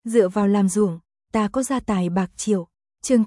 dựa vào làm ruộng, ta có gia tài bạc triệu. Chương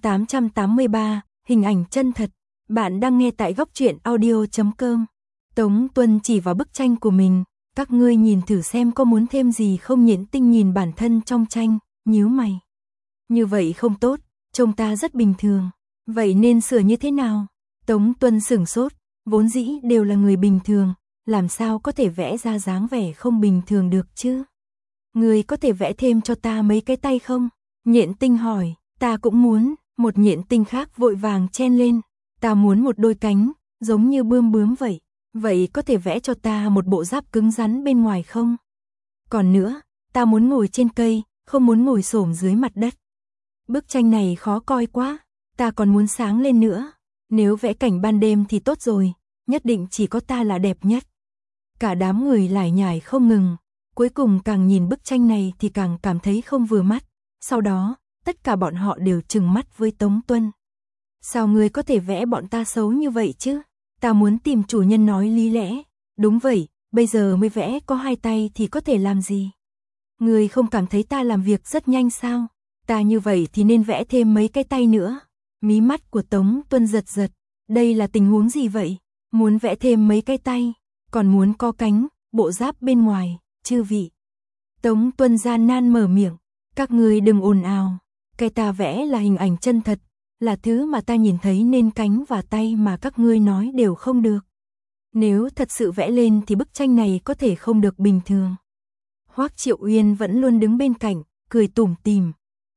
883, hình ảnh chân thật. Bạn đang nghe tại góc truyện audio.com. Tống Tuân chỉ vào bức tranh của mình, các ngươi nhìn thử xem có muốn thêm gì không. Nhện Tinh nhìn bản thân trong tranh, nhíu mày. Như vậy không tốt, trông ta rất bình thường, vậy nên sửa như thế nào? Tống Tuân sửng sốt, vốn dĩ đều là người bình thường, làm sao có thể vẽ ra dáng vẻ không bình thường được chứ? Ngươi có thể vẽ thêm cho ta mấy cái tay không? Nhện Tinh hỏi. Ta cũng muốn. Một Nhện Tinh khác vội vàng chen lên. Ta muốn một đôi cánh, giống như bướm vậy. Vậy có thể vẽ cho ta một bộ giáp cứng rắn bên ngoài không? Còn nữa, ta muốn ngồi trên cây, không muốn ngồi xổm dưới mặt đất. Bức tranh này khó coi quá, ta còn muốn sáng lên nữa. Nếu vẽ cảnh ban đêm thì tốt rồi, nhất định chỉ có ta là đẹp nhất. Cả đám người lải nhải không ngừng, cuối cùng càng nhìn bức tranh này thì càng cảm thấy không vừa mắt. Sau đó, tất cả bọn họ đều trừng mắt với Tống Tuân. Sao ngươi có thể vẽ bọn ta xấu như vậy chứ? Ta muốn tìm chủ nhân nói lý lẽ. Đúng vậy, bây giờ mới vẽ có hai tay thì có thể làm gì? Ngươi không cảm thấy ta làm việc rất nhanh sao? Ta như vậy thì nên vẽ thêm mấy cái tay nữa. Mí mắt của Tống Tuân giật giật. Đây là tình huống gì vậy? Muốn vẽ thêm mấy cái tay, còn muốn có cánh, bộ giáp bên ngoài, chư vị. Tống Tuân gian nan mở miệng. Các ngươi đừng ồn ào. Cái ta vẽ là hình ảnh chân thật, là thứ mà ta nhìn thấy, nên cánh và tay mà các ngươi nói đều không được. Nếu thật sự vẽ lên thì bức tranh này có thể không được bình thường. Hoắc Triệu Uyên vẫn luôn đứng bên cạnh, cười tủm tỉm.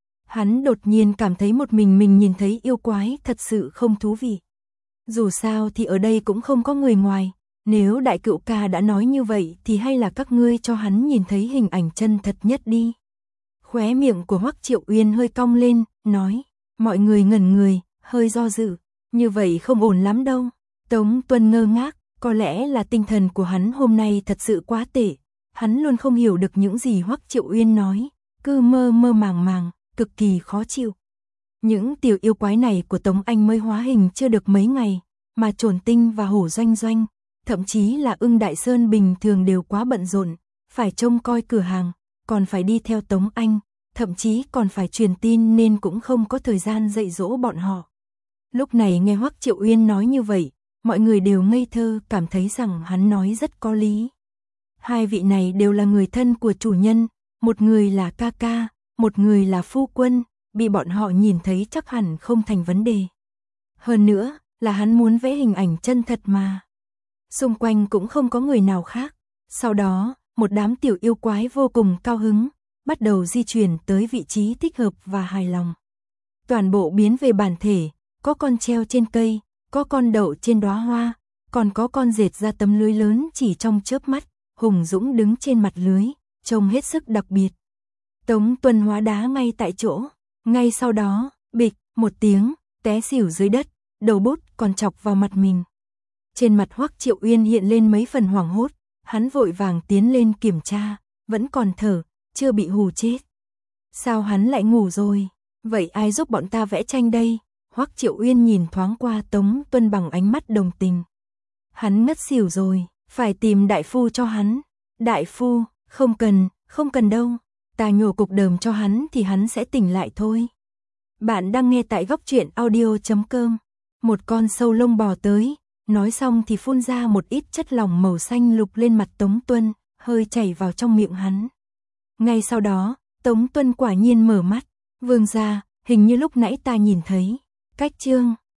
Hắn đột nhiên cảm thấy một mình nhìn thấy yêu quái thật sự không thú vị. Dù sao thì ở đây cũng không có người ngoài, nếu đại cựu ca đã nói như vậy thì hay là các ngươi cho hắn nhìn thấy hình ảnh chân thật nhất đi. Khóe miệng của Hoắc Triệu Uyên hơi cong lên, nói. Mọi người ngẩn người, hơi do dự. Như vậy không ổn lắm đâu. Tống Tuân ngơ ngác, có lẽ là tinh thần của hắn hôm nay thật sự quá tệ. Hắn luôn không hiểu được những gì Hoắc Triệu Uyên nói, cứ mơ màng, cực kỳ khó chịu. Những tiểu yêu quái này của Tống Anh mới hóa hình chưa được mấy ngày, mà Trồn Tinh và Hổ Doanh Doanh, thậm chí là Ưng Đại Sơn bình thường đều quá bận rộn, phải trông coi cửa hàng, còn phải đi theo Tống Anh, thậm chí còn phải truyền tin nên cũng không có thời gian dạy dỗ bọn họ. Lúc này nghe Hoắc Triệu Uyên nói như vậy, mọi người đều ngây thơ, cảm thấy rằng hắn nói rất có lý. Hai vị này đều là người thân của chủ nhân, một người là ca ca, một người là phu quân, bị bọn họ nhìn thấy chắc hẳn không thành vấn đề. Hơn nữa, là hắn muốn vẽ hình ảnh chân thật mà. Xung quanh cũng không có người nào khác. Sau đó, một đám tiểu yêu quái vô cùng cao hứng, bắt đầu di chuyển tới vị trí thích hợp và hài lòng. Toàn bộ biến về bản thể, có con treo trên cây, có con đậu trên đóa hoa, còn có con dệt ra tấm lưới lớn chỉ trong chớp mắt, hùng dũng đứng trên mặt lưới, trông hết sức đặc biệt. Tống Tuân hóa đá ngay tại chỗ, ngay sau đó, bịch, một tiếng, té xỉu dưới đất, đầu bút còn chọc vào mặt mình. Trên mặt Hoắc Triệu Uyên hiện lên mấy phần hoảng hốt, hắn vội vàng tiến lên kiểm tra, vẫn còn thở, chưa bị hù chết. Sao hắn lại ngủ rồi? Vậy ai giúp bọn ta vẽ tranh đây? Hoắc Triệu Uyên nhìn thoáng qua Tống Tuân bằng ánh mắt đồng tình. Hắn ngất xỉu rồi, phải tìm đại phu cho hắn. Đại phu, không cần đâu. Ta nhổ cục đờm cho hắn thì hắn sẽ tỉnh lại thôi. Bạn đang nghe tại góc truyện audio.com. Một con sâu lông bò tới, nói xong thì phun ra một ít chất lỏng màu xanh lục lên mặt Tống Tuân, hơi chảy vào trong miệng hắn. Ngay sau đó, Tống Tuân quả nhiên mở mắt. Vương gia, hình như lúc nãy ta nhìn thấy. Cách chương